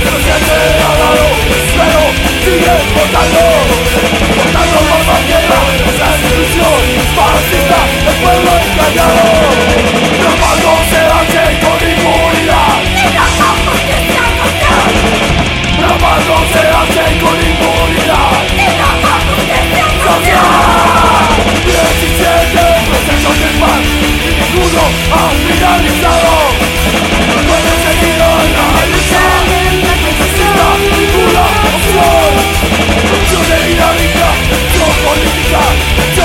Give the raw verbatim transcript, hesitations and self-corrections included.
no siente agado, pero sigue votando, votando por la tierra, esa institución fascista, el pueblo engañado. Los malos se hacen con impunidad y no con justicia social. Los malos se hacen con impunidad y no con justicia social. diecisiete procesos de paz y ninguno ha finalizado. Pueden seguir en la lucha, no existe ninguna opción. Opción de dinámica, opción política.